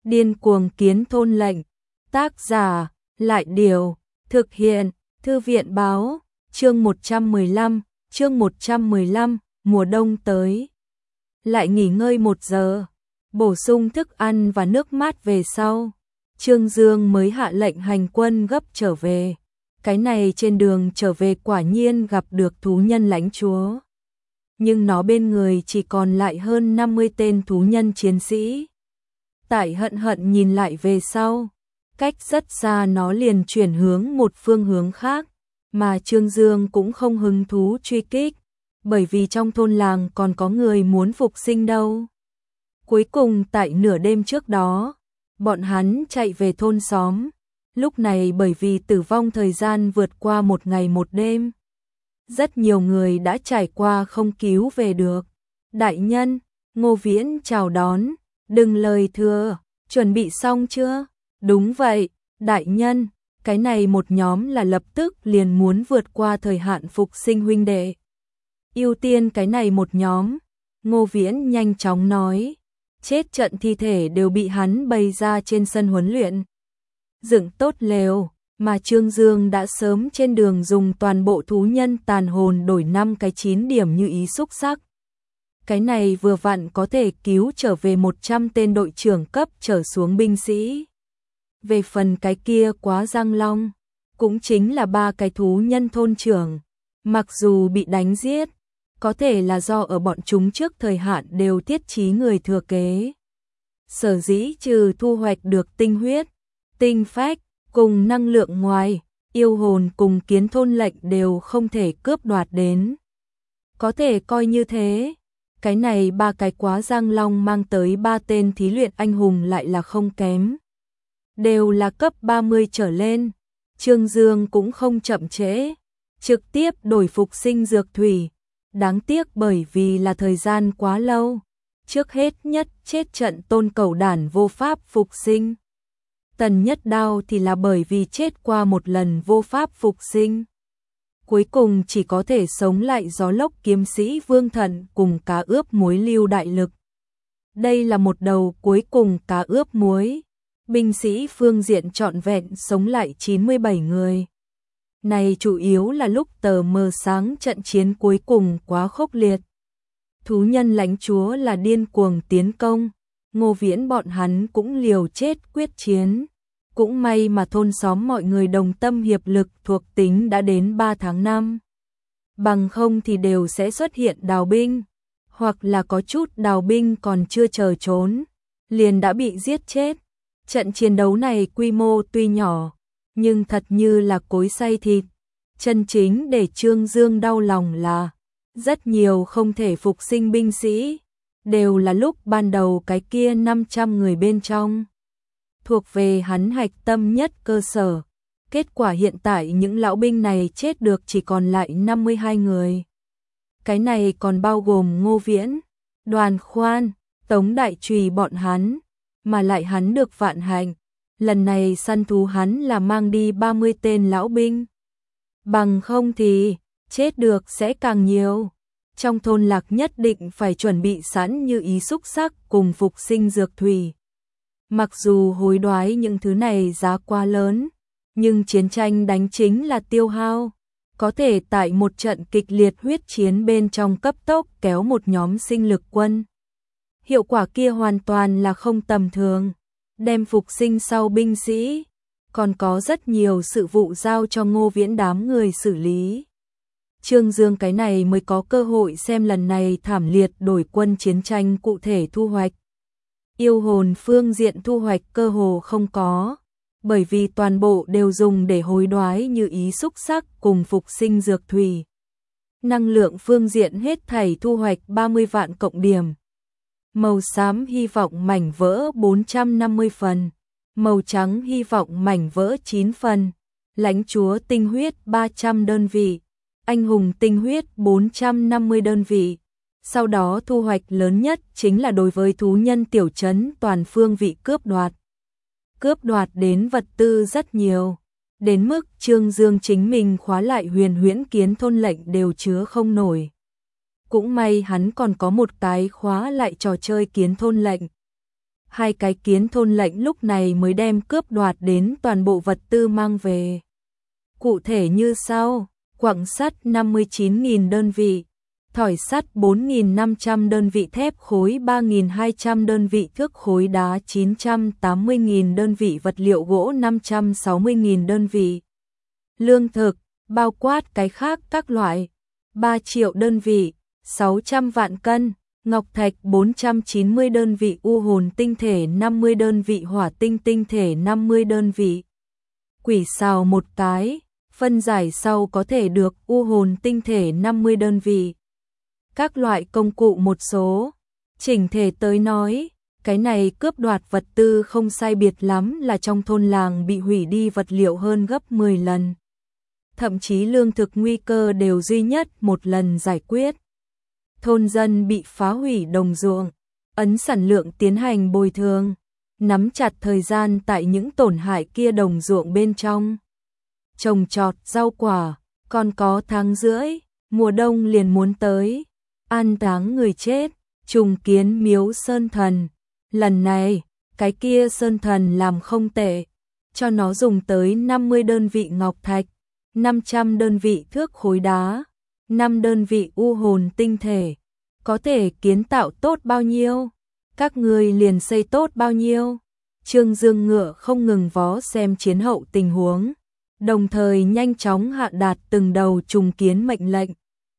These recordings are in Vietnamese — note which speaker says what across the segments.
Speaker 1: Điên cuồng kiến thôn lệnh. Tác giả, Lại Điều. Thực hiện, Thư viện Báo. Chương 115, mùa đông tới. Lại nghỉ ngơi 1 giờ, bổ sung thức ăn và nước mát về sau. Trương Dương mới hạ lệnh hành quân gấp trở về. Cái này trên đường trở về quả nhiên gặp được thú nhân lãnh chúa. Nhưng nó bên người chỉ còn lại hơn 50 tên thú nhân chiến sĩ. Tại hận hận nhìn lại về sau, cách rất xa nó liền chuyển hướng một phương hướng khác, mà Trương Dương cũng không hứng thú truy kích, bởi vì trong thôn làng còn có người muốn phục sinh đâu. Cuối cùng tại nửa đêm trước đó, bọn hắn chạy về thôn xóm, lúc này bởi vì tử vong thời gian vượt qua 1 ngày 1 đêm. Rất nhiều người đã trải qua không cứu về được. Đại nhân, Ngô Viễn chào đón, đừng lời thừa, chuẩn bị xong chưa? Đúng vậy, đại nhân, cái này một nhóm là lập tức liền muốn vượt qua thời hạn phục sinh huynh đệ. Ưu tiên cái này một nhóm, Ngô Viễn nhanh chóng nói, chết trận thi thể đều bị hắn bày ra trên sân huấn luyện. Dựng tốt lều, mà Trương Dương đã sớm trên đường dùng toàn bộ thú nhân tàn hồn đổi 5 cái 9 điểm như ý xúc sắc. Cái này vừa vặn có thể cứu trở về 100 tên đội trưởng cấp trở xuống binh sĩ. Về phần cái kia quá răng long, cũng chính là 3 cái thú nhân thôn trưởng, mặc dù bị đánh giết, có thể là do ở bọn chúng trước thời hạn đều thiết trí người thừa kế. Sở dĩ trừ thu hoạch được tinh huyết, tinh phách, cùng năng lượng ngoài, yêu hồn cùng kiến thôn lệnh đều không thể cướp đoạt đến. Có thể coi như thế, cái này 3 cái quá răng long mang tới 3 tên thí luyện anh hùng lại là không kém. Đều là cấp 30 trở lên, Trương Dương cũng không chậm trễ, trực tiếp đổi phục sinh dược thủy. Đáng tiếc bởi vì là thời gian quá lâu, trước hết nhất chết trận tôn cẩu đản vô pháp phục sinh. Tần Nhất Đao thì là bởi vì chết qua 1 lần vô pháp phục sinh. Cuối cùng chỉ có thể sống lại gió lốc kiếm sĩ Vương Thận cùng cá ướp muối Lưu Đại Lực. Đây là một đầu cuối cùng cá ướp muối. Binh sĩ phương diện trọn vẹn sống lại 97 người. Này chủ yếu là lúc tờ mờ sáng trận chiến cuối cùng quá khốc liệt. Thú nhân lãnh chúa là điên cuồng tiến công, Ngô Viễn bọn hắn cũng liều chết quyết chiến. Cũng may mà thôn xóm mọi người đồng tâm hiệp lực thuộc tính đã đến 3 tháng 5. Bằng không thì đều sẽ xuất hiện đào binh, hoặc là có chút đào binh còn chưa chờ trốn, liền đã bị giết chết. Trận chiến đấu này quy mô tuy nhỏ, nhưng thật như là cối xay thịt. Chân chính để Trương Dương đau lòng là rất nhiều không thể phục sinh binh sĩ, đều là lúc ban đầu cái kia 500 người bên trong, thuộc về hắn hạch tâm nhất cơ sở. Kết quả hiện tại những lão binh này chết được chỉ còn lại 52 người. Cái này còn bao gồm Ngô Viễn, Đoàn Khoan, Tống Đại Trùy bọn hắn, mà lại hắn được vạn hạnh. Lần này săn thú hắn là mang đi 30 tên lão binh. Bằng không thì, chết được sẽ càng nhiều. Trong thôn lạc nhất định phải chuẩn bị sẵn như ý xúc sắc cùng phục sinh dược thủy. Mặc dù hối đoái những thứ này giá quá lớn, nhưng chiến tranh đánh chính là tiêu hao. Có thể tại một trận kịch liệt huyết chiến bên trong cấp tốc kéo một nhóm sinh lực quân. Hiệu quả kia hoàn toàn là không tầm thường. Đem phục sinh sau binh sĩ, còn có rất nhiều sự vụ giao cho Ngô Viễn đám người xử lý. Trương Dương cái này mới có cơ hội xem lần này thảm liệt đổi quân chiến tranh cụ thể thu hoạch. Yêu hồn phương diện thu hoạch cơ hồ không có, bởi vì toàn bộ đều dùng để hối đoái như ý xúc sắc cùng phục sinh dược thủy. Năng lượng phương diện hết thảy thu hoạch 30 vạn cộng điểm. Màu xám hy vọng mảnh vỡ 450 phần, màu trắng hy vọng mảnh vỡ 9 phần, lãnh chúa tinh huyết 300 đơn vị, anh hùng tinh huyết 450 đơn vị. Sau đó thu hoạch lớn nhất chính là đối với thú nhân tiểu trấn toàn phương vị cướp đoạt. Cướp đoạt đến vật tư rất nhiều, đến mức Trương Dương chính mình khóa lại huyền huyễn kiến thôn lệnh đều chứa không nổi. Cũng may hắn còn có một cái khóa lại trò chơi kiến thôn lệnh. hai cái kiến thôn lệnh lúc này mới đem cướp đoạt đến toàn bộ vật tư mang về. Cụ thể như sau: quặng sắt 59.000 đơn vị, thỏi sắt 4.500 đơn vị, thép khối 3.200 đơn vị, thước khối đá 980.000 đơn vị, vật liệu gỗ 560.000 đơn vị. Lương thực, bao quát cái khác các loại, 3 triệu đơn vị, 600 vạn cân, ngọc thạch 490 đơn vị, u hồn tinh thể 50 đơn vị, hỏa tinh tinh thể 50 đơn vị. Quỷ xào một cái, phân giải sau có thể được u hồn tinh thể 50 đơn vị. Các loại công cụ một số. Chỉnh thể tới nói, cái này cướp đoạt vật tư không sai biệt lắm là trong thôn làng bị hủy đi vật liệu hơn gấp 10 lần. Thậm chí lương thực nguy cơ đều duy nhất một lần giải quyết. Thôn dân bị phá hủy đồng ruộng, ấn sản lượng tiến hành bồi thường, nắm chặt thời gian tại những tổn hại kia đồng ruộng bên trong. Trồng trọt rau quả, còn có tháng rưỡi, mùa đông liền muốn tới, an táng người chết, trùng kiến miếu sơn thần. Lần này, cái kia sơn thần làm không tệ, cho nó dùng tới 50 đơn vị ngọc thạch, 500 đơn vị thước khối đá, 5 đơn vị u hồn tinh thể. Có thể kiến tạo tốt bao nhiêu, các người liền xây tốt bao nhiêu. Trương Dương ngựa không ngừng vó xem chiến hậu tình huống, đồng thời nhanh chóng hạ đạt từng đầu trùng kiến mệnh lệnh.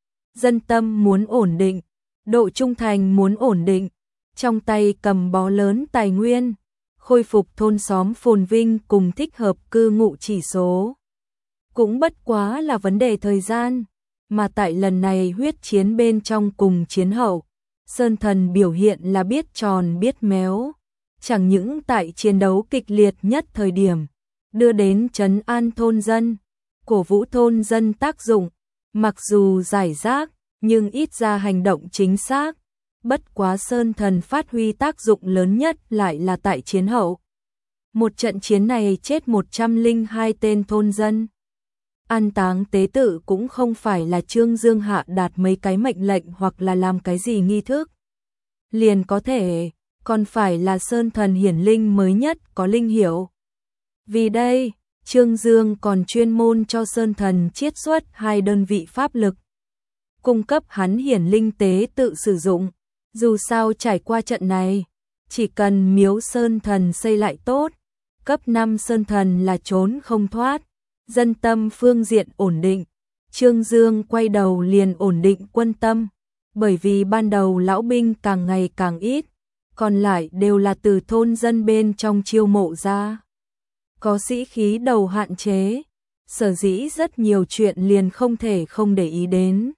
Speaker 1: Dân tâm muốn ổn định, độ trung thành muốn ổn định, trong tay cầm bó lớn tài nguyên, khôi phục thôn xóm phồn vinh cùng thích hợp cư ngụ chỉ số. Cũng bất quá là vấn đề thời gian, mà tại lần này huyết chiến bên trong cùng chiến hậu, Sơn Thần biểu hiện là biết tròn biết méo, chẳng những tại chiến đấu kịch liệt nhất thời điểm, đưa đến trấn an thôn dân, cổ vũ thôn dân tác dụng, mặc dù giải rác, nhưng ít ra hành động chính xác. Bất quá Sơn Thần phát huy tác dụng lớn nhất lại là tại chiến hậu. Một trận chiến này chết 102 tên thôn dân. An táng tế tự cũng không phải là Trương Dương hạ đạt mấy cái mệnh lệnh hoặc là làm cái gì nghi thức liền có thể, còn phải là Sơn Thần hiển linh mới nhất có linh hiệu. Vì đây, Trương Dương còn chuyên môn cho Sơn Thần chiết xuất 2 đơn vị pháp lực, cung cấp hắn hiển linh tế tự sử dụng. Dù sao trải qua trận này, chỉ cần miếu Sơn Thần xây lại tốt, cấp 5 Sơn Thần là trốn không thoát. Dân tâm phương diện ổn định, Trương Dương quay đầu liền ổn định quân tâm, bởi vì ban đầu lão binh càng ngày càng ít, còn lại đều là từ thôn dân bên trong chiêu mộ ra. Có sĩ khí đầu hạn chế, sở dĩ rất nhiều chuyện liền không thể không để ý đến.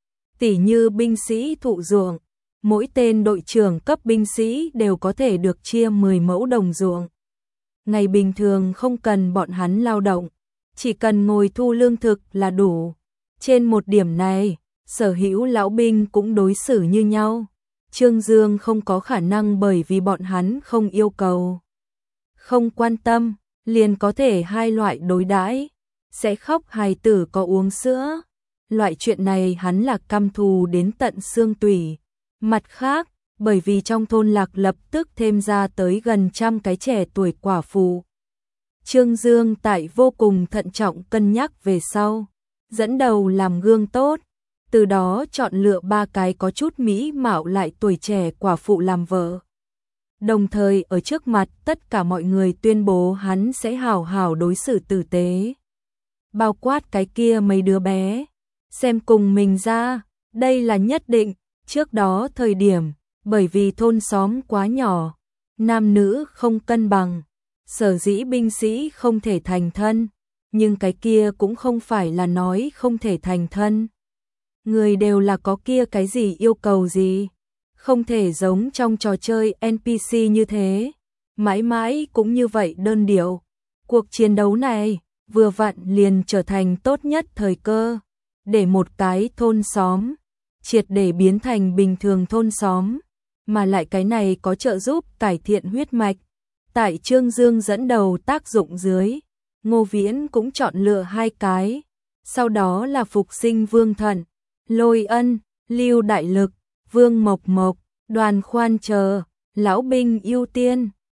Speaker 1: Tỉ như binh sĩ thụ ruộng, mỗi tên đội trưởng cấp binh sĩ đều có thể được chia 10 mẫu đồng ruộng. Ngày bình thường không cần bọn hắn lao động, chỉ cần ngồi thu lương thực là đủ. Trên một điểm này, sở hữu lão binh cũng đối xử như nhau. Trương Dương không có khả năng bởi vì bọn hắn không yêu cầu, không quan tâm, liền có thể hai loại đối đãi. Sẽ khóc hài tử có uống sữa, loại chuyện này hắn là căm thù đến tận xương tủy. Mặt khác, bởi vì trong thôn Lạc lập tức thêm ra tới gần 100 cái trẻ tuổi quả phụ. Trương Dương tại vô cùng thận trọng cân nhắc về sau, dẫn đầu làm gương tốt, từ đó chọn lựa 3 cái có chút mỹ mạo lại tuổi trẻ quả phụ làm vợ. Đồng thời ở trước mặt tất cả mọi người tuyên bố hắn sẽ hảo hảo đối xử tử tế. Bao quát cái kia mấy đứa bé, xem cùng mình ra, đây là nhất định. Trước đó thời điểm, bởi vì thôn xóm quá nhỏ, nam nữ không cân bằng, sở dĩ binh sĩ không thể thành thân, nhưng cái kia cũng không phải là nói không thể thành thân. Người đều là có kia cái gì yêu cầu gì, không thể giống trong trò chơi NPC như thế, mãi mãi cũng như vậy đơn điệu. Cuộc chiến đấu này, vừa vặn liền trở thành tốt nhất thời cơ, để một cái thôn xóm triệt để biến thành bình thường thôn xóm, mà lại cái này có trợ giúp cải thiện huyết mạch. Tại Trương Dương dẫn đầu tác dụng dưới, Ngô Viễn cũng chọn lựa 2 cái, sau đó là phục sinh Vương Thận, Lôi Ân, Lưu Đại Lực, Vương Mộc Mộc, Đoàn Khoan chờ, lão binh ưu tiên.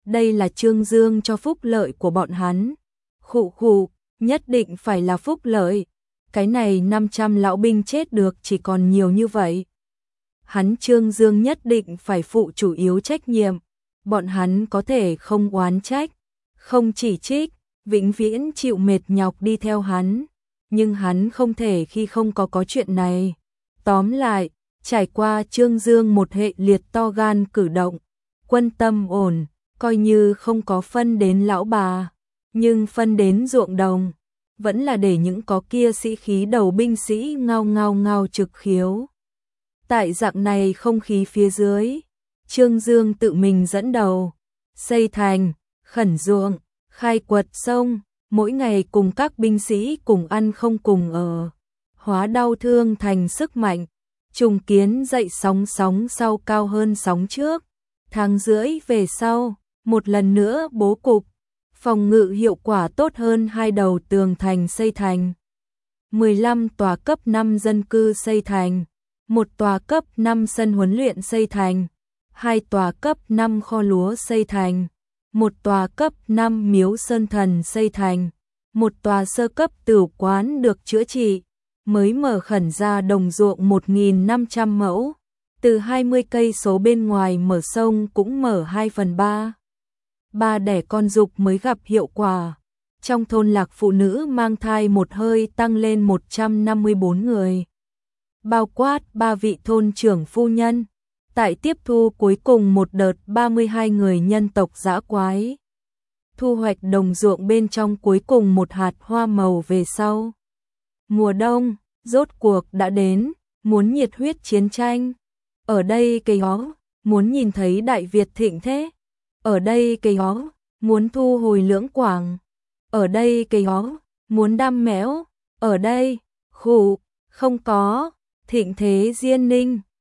Speaker 1: đây là Trương Dương cho phúc lợi của bọn hắn. Khụ khụ, nhất định phải là phúc lợi. Cái này 500 lão binh chết được chỉ còn nhiều như vậy. Hắn Trương Dương nhất định phải phụ chủ yếu trách nhiệm. Bọn hắn có thể không oán trách, không chỉ trích, vĩnh viễn chịu mệt nhọc đi theo hắn. Nhưng hắn không thể khi không có chuyện này. Tóm lại, trải qua Trương Dương một hệ liệt to gan cử động, quân tâm ổn, coi như không có phân đến lão bà, nhưng phân đến ruộng đồng, vẫn là để những có kia sĩ khí đầu binh sĩ ngao ngao ngao trực khiếu. Tại dạng này không khí phía dưới, Trương Dương tự mình dẫn đầu, xây thành, khẩn ruộng, khai quật sông, mỗi ngày cùng các binh sĩ cùng ăn không cùng ở, hóa đau thương thành sức mạnh, trùng kiến dậy sóng sau cao hơn sóng trước. Tháng rưỡi về sau, một lần nữa bố cục, phòng ngự hiệu quả tốt hơn, 2 đầu tường thành xây thành, 15 tòa cấp 5 dân cư xây thành, 1 tòa cấp 5 sân huấn luyện xây thành, 2 tòa cấp 5 kho lúa xây thành, 1 tòa cấp 5 miếu sơn thần xây thành, 1 tòa sơ cấp tửu quán được chữa trị, mới mở khẩn ra đồng ruộng 1.500 mẫu, từ 20 cây số bên ngoài mở sông cũng mở 2/3. Ba đẻ con dục mới gặp hiệu quả. Trong thôn lạc phụ nữ mang thai một hơi tăng lên 154 người. Bao quát 3 vị thôn trưởng phu nhân. Tại tiếp thu cuối cùng một đợt 32 người nhân tộc dã quái. Thu hoạch đồng ruộng bên trong cuối cùng một hạt hoa màu về sau. Mùa đông, rốt cuộc đã đến, muốn nhiệt huyết chiến tranh. Ở đây cây ó, muốn nhìn thấy Đại Việt thịnh thế. Ở đây cây ó, muốn thu hồi Lưỡng Quảng. Ở đây cây ó, muốn đam mẽo. Ở đây, khụ, không có, thịnh thế Diên Ninh.